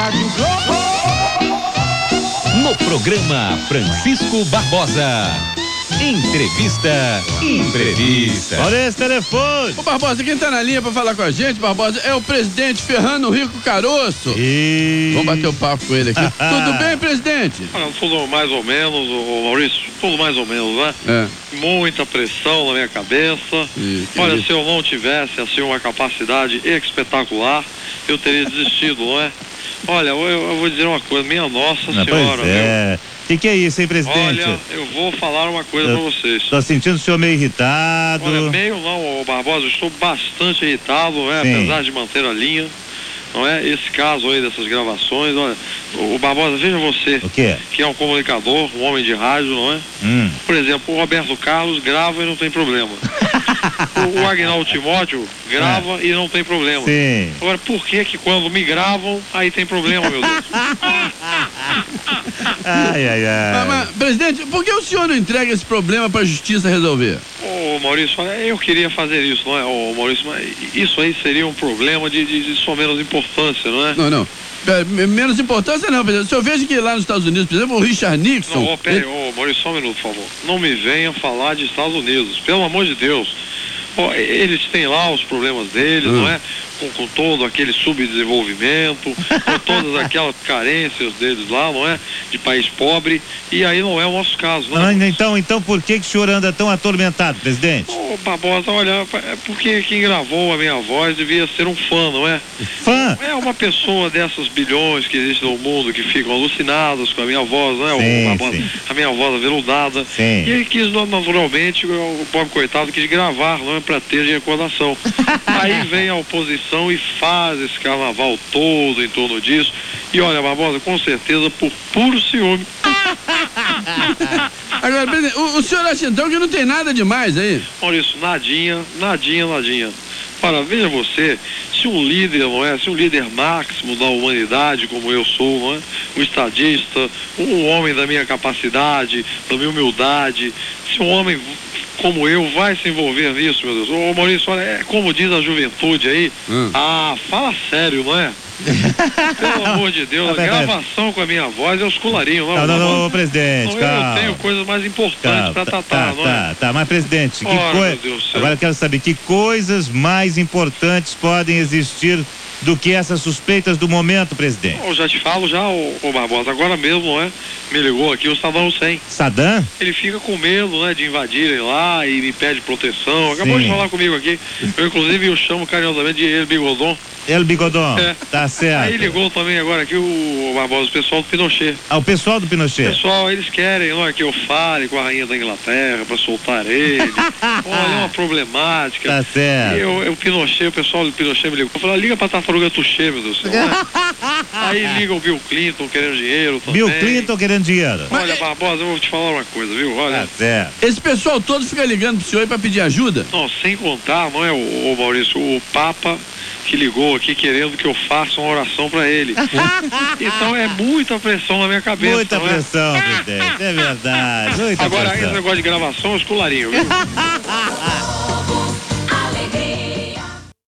Rádio Globo. No programa Francisco Barbosa. Entrevista imprevista. Olha esse telefone. Ô Barbosa, quem tá na linha pra falar com a gente, Barbosa, é o presidente Ferrando Rico Caroço. Vamos bater o papo com ele aqui. Tudo bem, presidente? Tudo mais ou menos, ô Maurício, tudo mais ou menos, né? Muita pressão na minha cabeça. Olha, se eu não tivesse, assim, uma capacidade espetacular, eu teria desistido, não é? Olha, eu vou dizer uma coisa, minha Nossa Senhora, viu? Que é isso, hein, presidente? Olha, eu vou falar uma coisa pra vocês. Tô sentindo o senhor meio irritado. Olha, meio não, ô Barbosa, eu estou bastante irritado, né? Apesar de manter a linha, não é? Esse caso aí dessas gravações, olha, o Barbosa, veja você, o quê? Que é um comunicador, um homem de rádio, não é? Por exemplo, o Roberto Carlos grava e não tem problema. O Agnaldo Timóteo grava e não tem problema. Sim. Agora, por que quando me gravam, aí tem problema, meu Deus? Mas, presidente, por que o senhor não entrega esse problema pra justiça resolver? Ô Maurício, olha, eu queria fazer isso, não é? Ô Maurício, mas isso aí seria um problema de só menos importância, não é? Não. Menos importância não, presidente. O senhor veja que lá nos Estados Unidos, por exemplo, o Richard Nixon... Não, peraí, Maurício, só um minuto, por favor. Não me venha falar de Estados Unidos, pelo amor de Deus. Eles têm lá os problemas deles, não é? Com todo aquele subdesenvolvimento, com todas aquelas carências deles lá, não é? De país pobre, e aí não é o nosso caso, não. Então por que o senhor anda tão atormentado, presidente? Barbosa, olha, é porque quem gravou a minha voz devia ser um fã, não é? Fã? É uma pessoa dessas bilhões que existem no mundo, que ficam alucinadas com a minha voz, não é? A minha voz aveludada. Sim. E aí quis, naturalmente, o pobre coitado quis gravar, não é? Pra ter de recordação. Aí vem a oposição e faz esse carnaval todo em torno disso. E olha, Barbosa, com certeza por puro ciúme. Agora, presidente, o senhor acha então que não tem nada demais aí? Maurício, nadinha. Para, veja você, se um líder, não é? Se um líder máximo da humanidade, como eu sou, não é? Um estadista, um homem da minha capacidade, da minha humildade, se um homem como eu vai se envolver nisso, meu Deus. Ô Maurício, olha, é como diz a juventude aí, fala sério, não é? Pelo amor de Deus, a gravação com a minha voz é os colarinhos, não? Não, presidente, eu tenho coisas mais importantes pra tratar, não é? Mas presidente, meu Deus do céu. Agora eu quero saber que coisas mais importantes podem existir do que essas suspeitas do momento, presidente? Eu já te falo ô Barbosa, agora mesmo, não é? Me ligou aqui o Saddam Hussein. Saddam? Ele fica com medo, né, de invadirem lá e me pede proteção. Acabou de falar comigo aqui. Eu, inclusive, eu chamo carinhosamente de El Bigodon. El Bigodon, tá certo. Aí ligou também agora aqui o Barbosa, o pessoal do Pinochet. O pessoal do Pinochet? Pessoal, eles querem, não é, que eu fale com a rainha da Inglaterra pra soltar ele. Olha, é uma problemática. Tá certo. E o Pinochet, o pessoal do Pinochet me ligou. Eu falei, liga pra Tartaruga Tuxê, meu Deus do céu. Aí liga o Bill Clinton querendo dinheiro também. Bill Clinton querendo dinheiro. Olha, Barbosa, eu vou te falar uma coisa, viu? Olha. Tá certo. Esse pessoal todo fica ligando pro senhor aí pra pedir ajuda? Não, sem contar, não é, o Maurício, o Papa que ligou aqui querendo que eu faça uma oração pra ele. Então é muita pressão na minha cabeça. Muita pressão, presidente, é verdade. Agora, esse negócio de gravação é os colarinhos, viu?